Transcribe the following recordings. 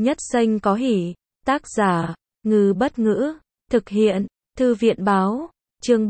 Nhất Xanh có hỉ. Tác giả, Ngư Bất Ngữ. Thực hiện, Thư viện Báo. Chương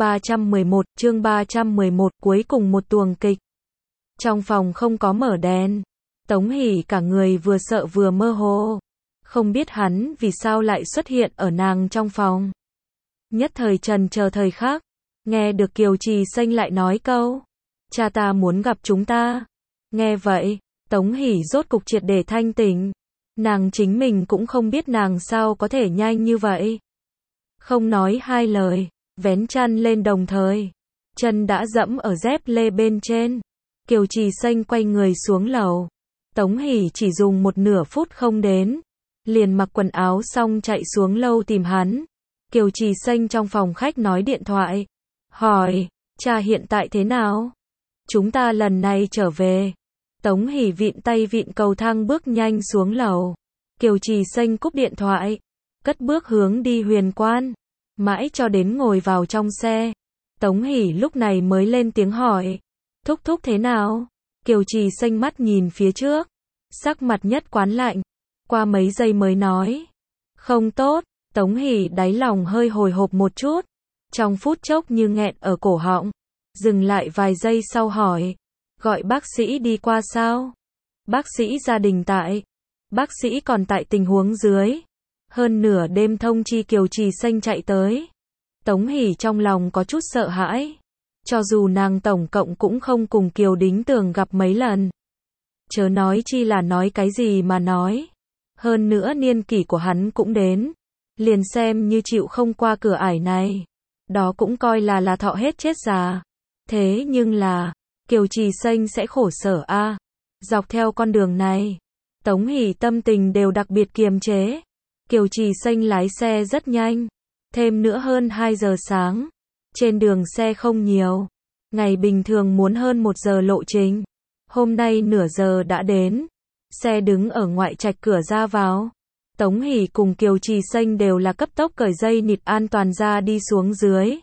311, cuối cùng một tuồng kịch. Trong phòng không có mở đèn. Tống Hỷ cả người vừa sợ vừa mơ hồ. Không biết hắn vì sao lại xuất hiện ở nàng trong phòng. Nhất thời trần chờ thời khắc. Nghe được Kiều Trì Xanh lại nói câu. Cha ta muốn gặp chúng ta. Nghe vậy, Tống Hỷ rốt cục triệt để thanh tỉnh. Nàng chính mình cũng không biết nàng sao có thể nhanh như vậy. Không nói hai lời, vén chăn lên đồng thời. Chân đã dẫm ở dép lê bên trên. Kiều Trì Xanh quay người xuống lầu. Tống Hỷ chỉ dùng một nửa phút không đến. Liền mặc quần áo xong chạy xuống lâu tìm hắn. Kiều Trì Xanh trong phòng khách nói điện thoại. Hỏi, cha hiện tại thế nào? Chúng ta lần này trở về. Tống Hỷ vịn tay vịn cầu thang bước nhanh xuống lầu. Kiều Trì Xanh cúp điện thoại. Cất bước hướng đi Huyền Quan. Mãi cho đến ngồi vào trong xe. Tống Hỷ lúc này mới lên tiếng hỏi. Thúc thúc thế nào? Kiều Trì Xanh mắt nhìn phía trước. Sắc mặt nhất quán lạnh. Qua mấy giây mới nói. Không tốt. Tống Hỷ đáy lòng hơi hồi hộp một chút. Trong phút chốc như nghẹn ở cổ họng. Dừng lại vài giây sau hỏi. Gọi bác sĩ đi qua sao? Bác sĩ gia đình tại. Bác sĩ còn tại tình huống dưới. Hơn nửa đêm thông chi Kiều Trì Xanh chạy tới. Tống Hỷ trong lòng có chút sợ hãi. Cho dù nàng tổng cộng cũng không cùng Kiều Đính Tường gặp mấy lần. Chớ nói chi là nói cái gì mà nói. Hơn nữa niên kỷ của hắn cũng đến. Liền xem như chịu không qua cửa ải này. Đó cũng coi là thọ hết chết già. Thế nhưng là, Kiều Trì Xanh sẽ khổ sở a. Dọc theo con đường này, Tống Hỷ tâm tình đều đặc biệt kiềm chế. Kiều Trì Xanh lái xe rất nhanh. Thêm nữa hơn 2 giờ sáng. Trên đường xe không nhiều. Ngày bình thường muốn hơn 1 giờ lộ trình. Hôm nay nửa giờ đã đến. Xe đứng ở ngoại trạch cửa ra vào. Tống Hỷ cùng Kiều Trì Xanh đều là cấp tốc cởi dây nịt an toàn ra đi xuống dưới.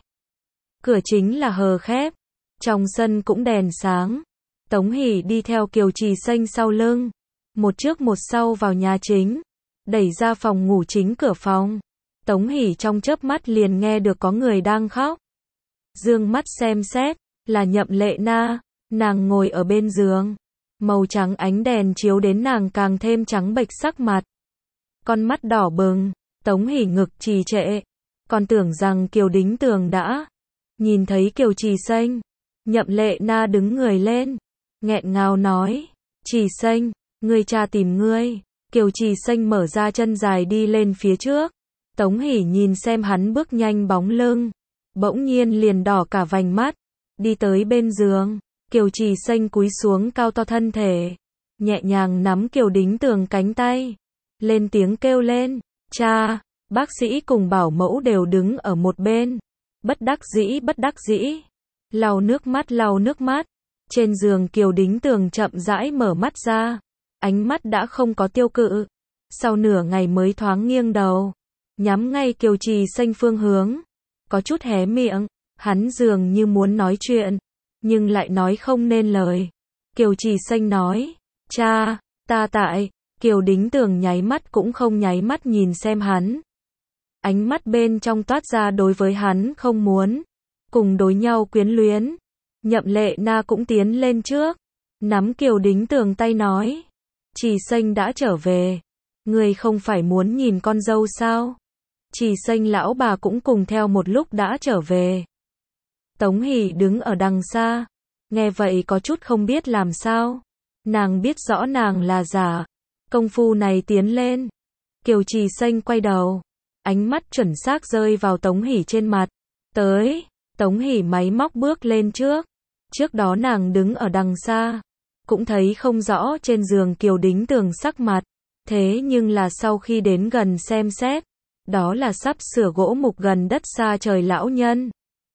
Cửa chính là hờ khép. Trong sân cũng đèn sáng. Tống Hỷ đi theo Kiều Trì Xanh sau lưng. Một trước một sau vào nhà chính. Đẩy ra phòng ngủ chính cửa phòng. Tống Hỷ trong chớp mắt liền nghe được có người đang khóc. Dương mắt xem xét, là Nhậm Lệ Na. Nàng ngồi ở bên giường. Màu trắng ánh đèn chiếu đến nàng càng thêm trắng bệch sắc mặt. Con mắt đỏ bừng, Tống Hỷ ngực trì trệ. Còn tưởng rằng Kiều Đính Tường đã nhìn thấy Kiều Trì Xanh. Nhậm Lệ Na đứng người lên, nghẹn ngào nói, Trì Xanh, ngươi cha tìm ngươi. Kiều Trì Xanh mở ra chân dài đi lên phía trước. Tống Hỷ nhìn xem hắn bước nhanh bóng lưng, bỗng nhiên liền đỏ cả vành mắt. Đi tới bên giường, Kiều Trì Xanh cúi xuống cao to thân thể, nhẹ nhàng nắm Kiều Đính Tường cánh tay, lên tiếng kêu lên, cha. Bác sĩ cùng bảo mẫu đều đứng ở một bên, bất đắc dĩ. Lau nước mắt. Trên giường Kiều Đính Tường chậm rãi mở mắt ra. Ánh mắt đã không có tiêu cự. Sau nửa ngày mới thoáng nghiêng đầu. Nhắm ngay Kiều Trì Xanh phương hướng. Có chút hé miệng. Hắn dường như muốn nói chuyện. Nhưng lại nói không nên lời. Kiều Trì Xanh nói. Cha, ta tại. Kiều Đính Tường nháy mắt cũng không nháy mắt nhìn xem hắn. Ánh mắt bên trong toát ra đối với hắn không muốn. Cùng đối nhau quyến luyến. Nhậm Lệ Na cũng tiến lên trước. Nắm Kiều Đính Tường tay nói. Trì Xanh đã trở về. Ngươi không phải muốn nhìn con dâu sao? Trì Xanh lão bà cũng cùng theo một lúc đã trở về. Tống Hỷ đứng ở đằng xa. Nghe vậy có chút không biết làm sao. Nàng biết rõ nàng là giả. Công phu này tiến lên. Kiều Trì Xanh quay đầu. Ánh mắt chuẩn xác rơi vào Tống Hỷ trên mặt. Tới. Tống Hỷ máy móc bước lên trước. Trước đó nàng đứng ở đằng xa. Cũng thấy không rõ trên giường Kiều Đính Tường sắc mặt. Thế nhưng là sau khi đến gần xem xét. Đó là sắp sửa gỗ mục gần đất xa trời lão nhân.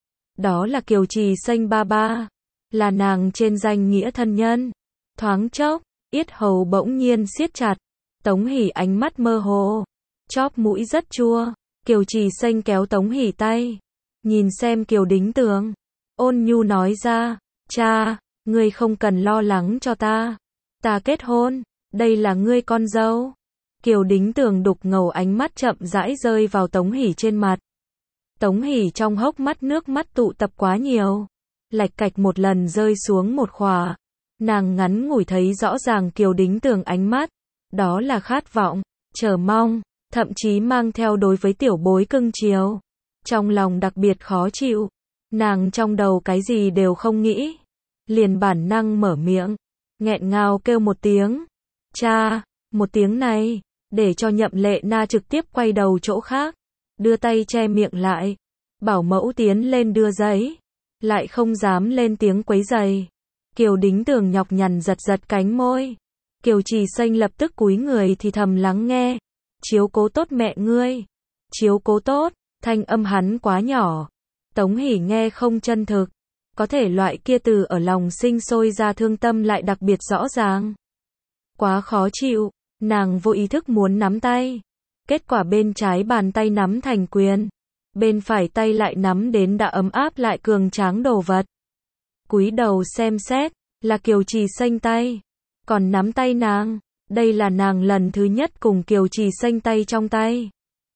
Đó là Kiều Trì Xanh ba ba. Là nàng trên danh nghĩa thân nhân. Thoáng chốc, yết hầu bỗng nhiên siết chặt. Tống Hỷ ánh mắt mơ hồ. Chóp mũi rất chua. Kiều Trì Xanh kéo Tống Hỷ tay. Nhìn xem Kiều Đính Tường. Ôn nhu nói ra. Cha, ngươi không cần lo lắng cho ta. Ta kết hôn. Đây là ngươi con dâu. Kiều Đính Tường đục ngầu ánh mắt chậm rãi rơi vào Tống Hỷ trên mặt. Tống Hỷ trong hốc mắt nước mắt tụ tập quá nhiều, lạch cạch một lần rơi xuống một khỏa. Nàng ngắn ngủi thấy rõ ràng Kiều Đính Tường ánh mắt, đó là khát vọng, chờ mong, thậm chí mang theo đối với tiểu bối cưng chiều. Trong lòng đặc biệt khó chịu, nàng trong đầu cái gì đều không nghĩ, liền bản năng mở miệng, nghẹn ngào kêu một tiếng, cha. Một tiếng này, để cho Nhậm Lệ Na trực tiếp quay đầu chỗ khác, đưa tay che miệng lại, bảo mẫu tiến lên đưa giấy, lại không dám lên tiếng quấy giày. Kiều Đính Tường nhọc nhằn giật giật cánh môi. Kiều Trì Xanh lập tức cúi người thì thầm lắng nghe, chiếu cố tốt mẹ ngươi, chiếu cố tốt. Thanh âm hắn quá nhỏ, Tống Hỷ nghe không chân thực, có thể loại kia từ ở lòng sinh sôi ra thương tâm lại đặc biệt rõ ràng. Quá khó chịu, nàng vô ý thức muốn nắm tay, kết quả bên trái bàn tay nắm thành quyền, bên phải tay lại nắm đến đã ấm áp lại cường tráng đồ vật. Cúi đầu xem xét, là Kiều Trì Xanh tay, còn nắm tay nàng, đây là nàng lần thứ nhất cùng Kiều Trì Xanh tay trong tay.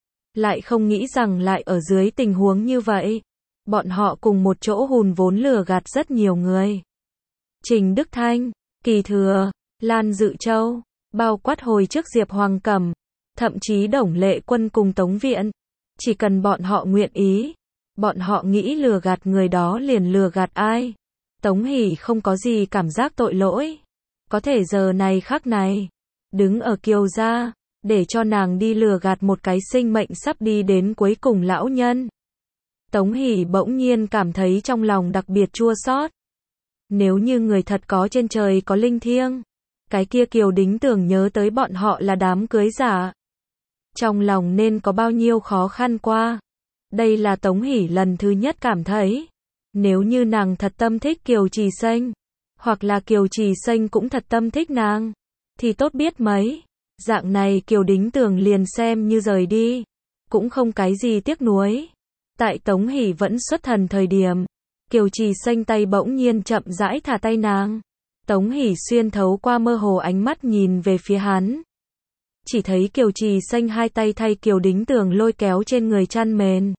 Lại không nghĩ rằng lại ở dưới tình huống như vậy, bọn họ cùng một chỗ hùn vốn lừa gạt rất nhiều người. Trình Đức Thanh, Kỳ Thừa, Lan Dự Châu, bao quát hồi trước Diệp Hoàng Cẩm, thậm chí Đồng Lệ Quân cùng Tống Viện, chỉ cần bọn họ nguyện ý, bọn họ nghĩ lừa gạt người đó liền lừa gạt ai. Tống Hỷ không có gì cảm giác tội lỗi, có thể giờ này khắc này, đứng ở Kiều gia, để cho nàng đi lừa gạt một cái sinh mệnh sắp đi đến cuối cùng lão nhân. Tống Hỷ bỗng nhiên cảm thấy trong lòng đặc biệt chua xót. Nếu như người thật có trên trời có linh thiêng, cái kia Kiều Đính Tường nhớ tới bọn họ là đám cưới giả, trong lòng nên có bao nhiêu khó khăn qua. Đây là Tống Hỷ lần thứ nhất cảm thấy, nếu như nàng thật tâm thích Kiều Trì Xanh, hoặc là Kiều Trì Xanh cũng thật tâm thích nàng, thì tốt biết mấy. Dạng này Kiều Đính Tường liền xem như rời đi, cũng không cái gì tiếc nuối. Tại Tống Hỷ vẫn xuất thần thời điểm, Kiều Trì Xanh tay bỗng nhiên chậm rãi thả tay nàng. Tống Hỷ xuyên thấu qua mơ hồ ánh mắt nhìn về phía hắn. Chỉ thấy Kiều Trì Xanh hai tay thay Kiều Đính Tường lôi kéo trên người chăn mền.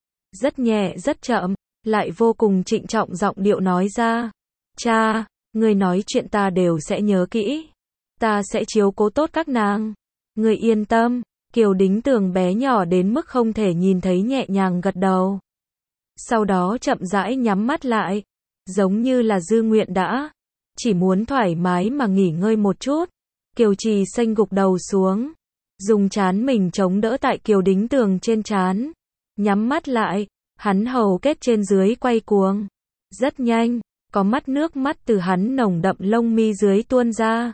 Rất nhẹ rất chậm, lại vô cùng trịnh trọng giọng điệu nói ra. Cha, người nói chuyện ta đều sẽ nhớ kỹ. Ta sẽ chiếu cố tốt các nàng. Người yên tâm. Kiều Đính Tường bé nhỏ đến mức không thể nhìn thấy nhẹ nhàng gật đầu. Sau đó chậm rãi nhắm mắt lại. Giống như là dư nguyện đã. Chỉ muốn thoải mái mà nghỉ ngơi một chút. Kiều Trì Xanh gục đầu xuống. Dùng trán mình chống đỡ tại Kiều Đính Tường trên trán. Nhắm mắt lại. Hắn hầu kết trên dưới quay cuồng. Rất nhanh. Có mắt nước mắt từ hắn nồng đậm lông mi dưới tuôn ra.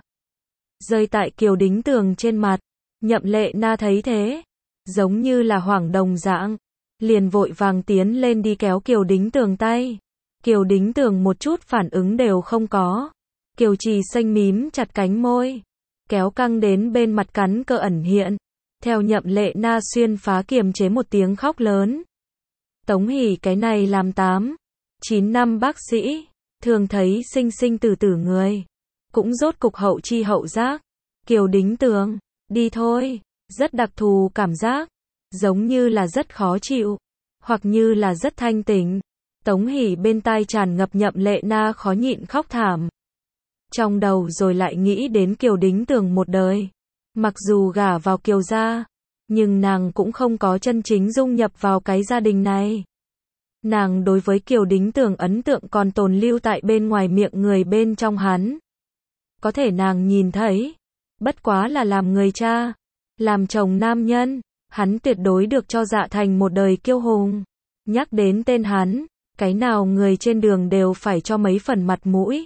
Rơi tại Kiều Đính Tường trên mặt. Nhậm Lệ Na thấy thế, giống như là hoảng đồng dạng, liền vội vàng tiến lên đi kéo Kiều Đính Tường tay. Kiều Đính Tường một chút phản ứng đều không có. Kiều Trì Xanh mím chặt cánh môi, kéo căng đến bên mặt cắn cơ ẩn hiện. Theo Nhậm Lệ Na xuyên phá kiềm chế một tiếng khóc lớn. Tống Hỷ cái này làm 8-9 năm bác sĩ, thường thấy sinh sinh tử tử người, cũng rốt cục hậu chi hậu giác. Kiều Đính Tường, đi thôi, rất đặc thù cảm giác, giống như là rất khó chịu, hoặc như là rất thanh tỉnh. Tống Hỷ bên tai tràn ngập Nhậm Lệ Na khó nhịn khóc thảm. Trong đầu rồi lại nghĩ đến Kiều Đính Tường một đời. Mặc dù gả vào Kiều gia, nhưng nàng cũng không có chân chính dung nhập vào cái gia đình này. Nàng đối với Kiều Đính Tường ấn tượng còn tồn lưu tại bên ngoài miệng người bên trong hắn. Có thể nàng nhìn thấy, bất quá là làm người cha, làm chồng nam nhân, hắn tuyệt đối được cho dạ thành một đời kiêu hùng. Nhắc đến tên hắn, cái nào người trên đường đều phải cho mấy phần mặt mũi.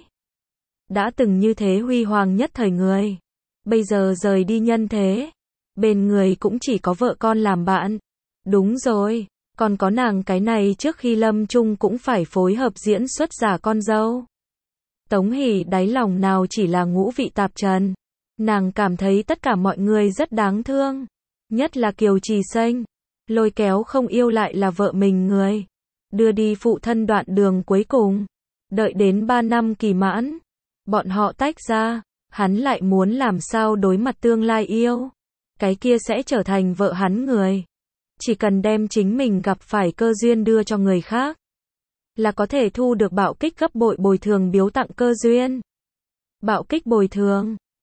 Đã từng như thế huy hoàng nhất thời người, bây giờ rời đi nhân thế, bên người cũng chỉ có vợ con làm bạn. Đúng rồi, còn có nàng cái này trước khi lâm chung cũng phải phối hợp diễn xuất giả con dâu. Tống Hỷ đáy lòng nào chỉ là ngũ vị tạp trần. Nàng cảm thấy tất cả mọi người rất đáng thương. Nhất là Kiều Trì Xanh. Lôi kéo không yêu lại là vợ mình người. Đưa đi phụ thân đoạn đường cuối cùng. Đợi đến 3 năm kỳ mãn. Bọn họ tách ra. Hắn lại muốn làm sao đối mặt tương lai yêu. cái kia sẽ trở thành vợ hắn người. Chỉ cần đem chính mình gặp phải cơ duyên đưa cho người khác, là có thể thu được bạo kích gấp bội bồi thường biếu tặng cơ duyên. Bạo kích bồi thường